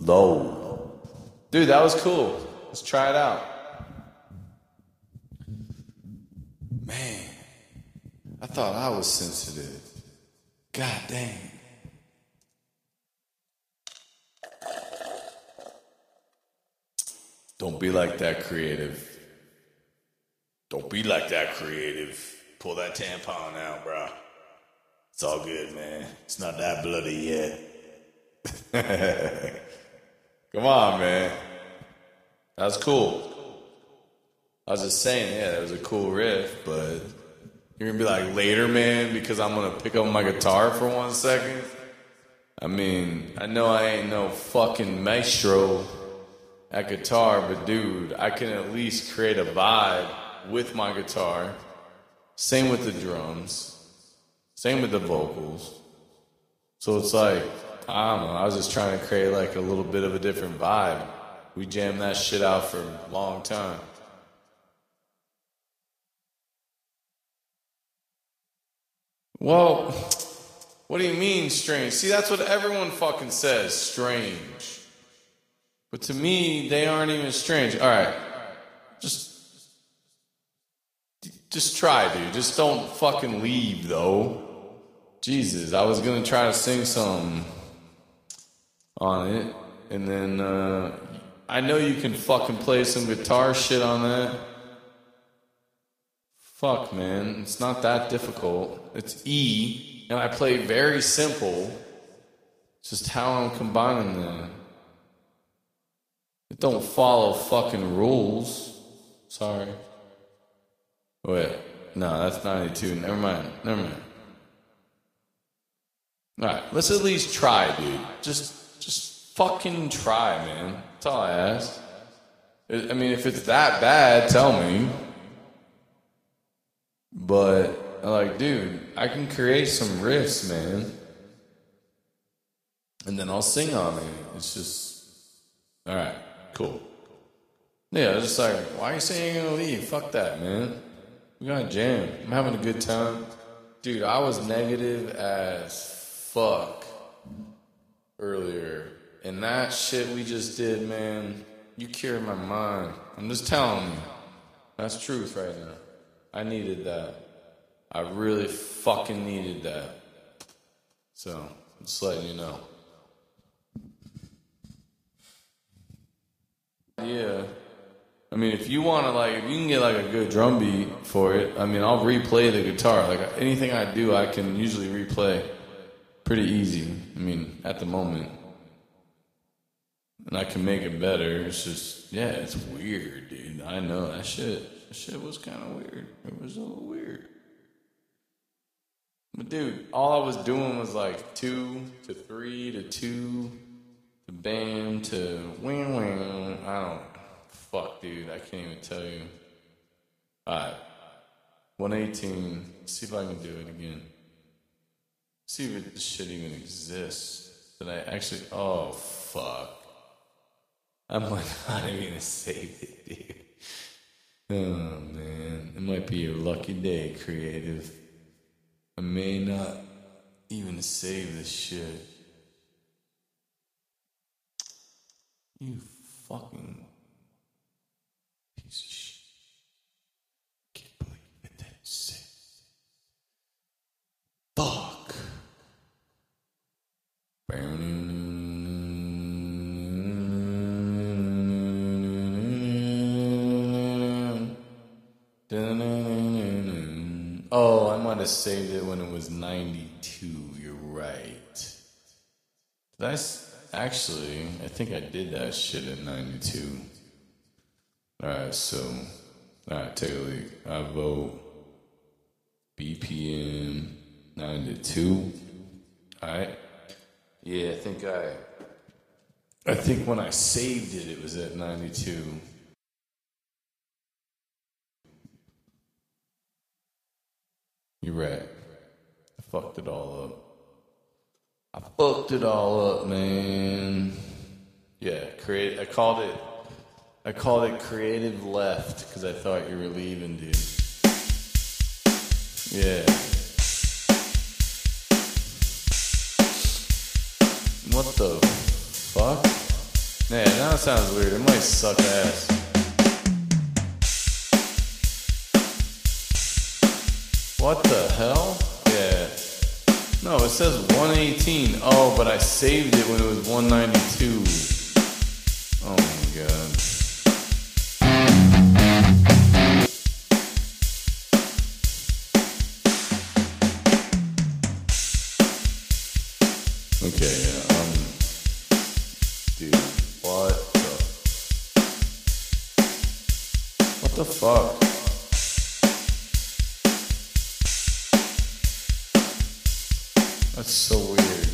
low. Dude, that was cool. Let's try it out. Man, I thought I was sensitive. God dang. Don't be like that, creative. Don't be like that, creative. Pull that tampon out, bro. It's all good, man. It's not that bloody yet. Come on, man. That was cool. I was just saying, yeah, that was a cool riff, but you're going to be like, later, man, because I'm going to pick up my guitar for 1 second? I mean, I know I ain't no fucking maestro at guitar, but dude, I can at least create a vibe with my guitar. Same with the drums. Same with the vocals. So it's like, I don't know, I was just trying to create like a little bit of a different vibe. We jammed that shit out for a long time. Well, what do you mean strange? See, that's what everyone fucking says, strange. But to me, they aren't even strange. All right, just try, dude. Just don't fucking leave, though. Jesus, I was gonna try to sing something on it, and then I know you can fucking play some guitar shit on that. Fuck, man, it's not that difficult. It's E, and I play very simple. It's just how I'm combining them. It don't follow fucking rules. Sorry. Wait, no, that's 92. Never mind. Alright, let's at least try, dude. Just fucking try, man. That's all I ask. I mean, if it's that bad, tell me. But, like, dude, I can create some riffs, man. And then I'll sing on it. It's just... Alright, cool. Yeah, I was just like, why are you saying you're gonna leave? Fuck that, man. We gotta jam. I'm having a good time. Dude, I was negative as fuck earlier. And that shit we just did, man, you cured my mind. I'm just telling you. That's truth right now. I needed that. I really fucking needed that. So, I'm just letting you know. Yeah. I mean, if you want to, like, if you can get, like, a good drum beat for it, I mean, I'll replay the guitar. Like, anything I do, I can usually replay pretty easy. I mean, at the moment. And I can make it better. It's just, yeah, it's weird, dude. I know that shit was kind of weird. It was a little weird. But, dude, all I was doing was, like, 2 to 3 to 2 to bam to wing wing. I don't... Fuck, dude, I can't even tell you. Alright. 118. See if I can do it again. See if this shit even exists. Did I actually... Oh, fuck. I'm like not even gonna save it, dude. Oh, man. It might be your lucky day, creative. I may not even save this shit. You fucking... piece of shit. Can't believe it didn't save. Fuck. Oh, I might have saved it when it was 92. You're right. Actually, I think I did that shit at 92. Alright, take a look. I vote BPM 92. Alright. Yeah, I think when I saved it, it was at 92. You're right. I fucked it all up, man. Yeah, I called it creative left because I thought you were leaving, dude. Yeah. What the fuck? Yeah, now it sounds weird. It might suck ass. What the hell? Yeah. No, it says 118. Oh, but I saved it when it was 192. Oh my god. Okay, yeah, dude, what the fuck? That's so weird.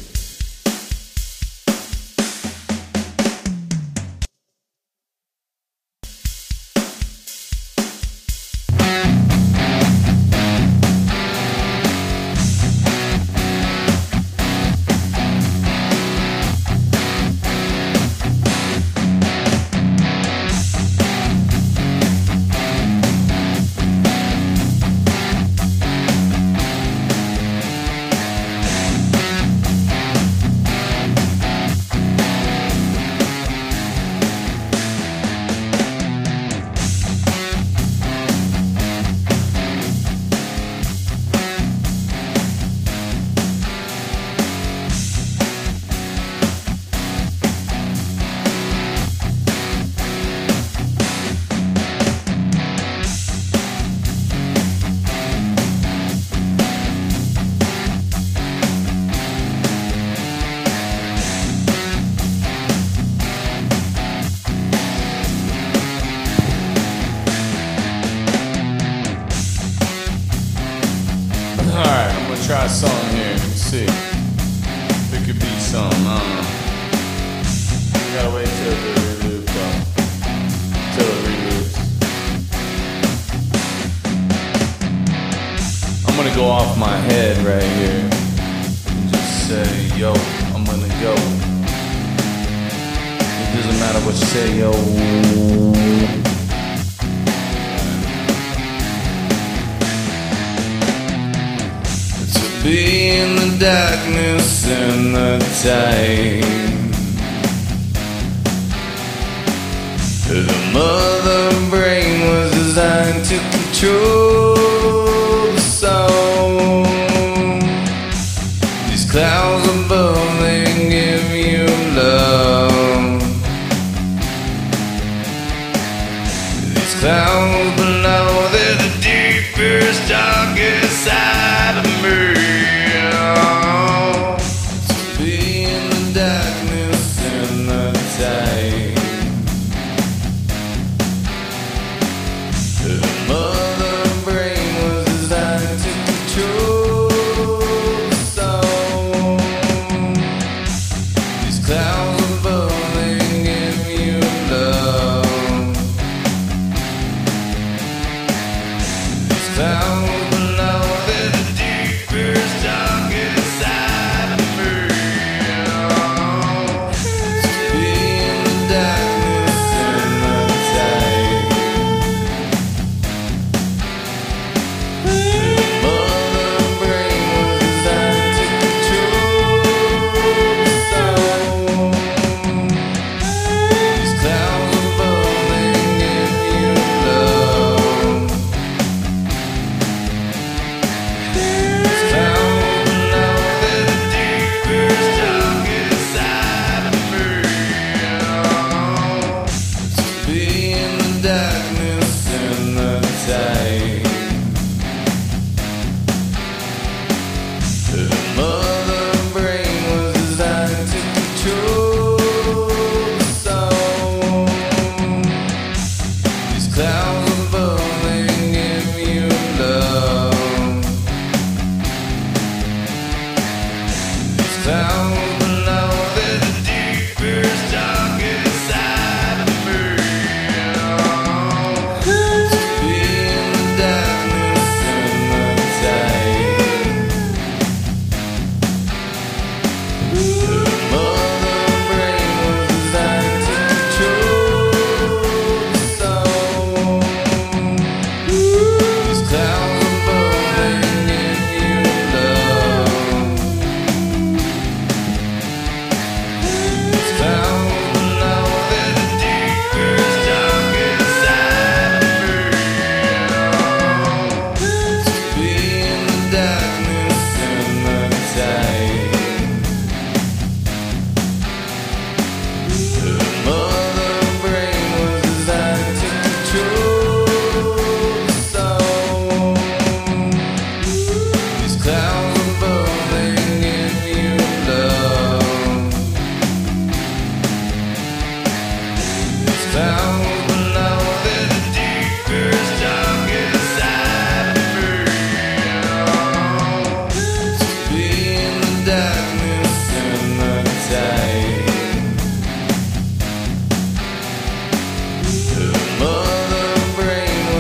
Alright, I'm gonna try a song here. Let's see. If it could be something, I don't know. We gotta wait till the reloop though. Till it reloops. I'm gonna go off my head right here and just say, yo, I'm gonna go. It doesn't matter what you say, yo. Be in the darkness and the time. The mother brain was designed to control the soul. These clouds above, they give you love. These clouds below, they're the deepest, darkest side of me. Clouds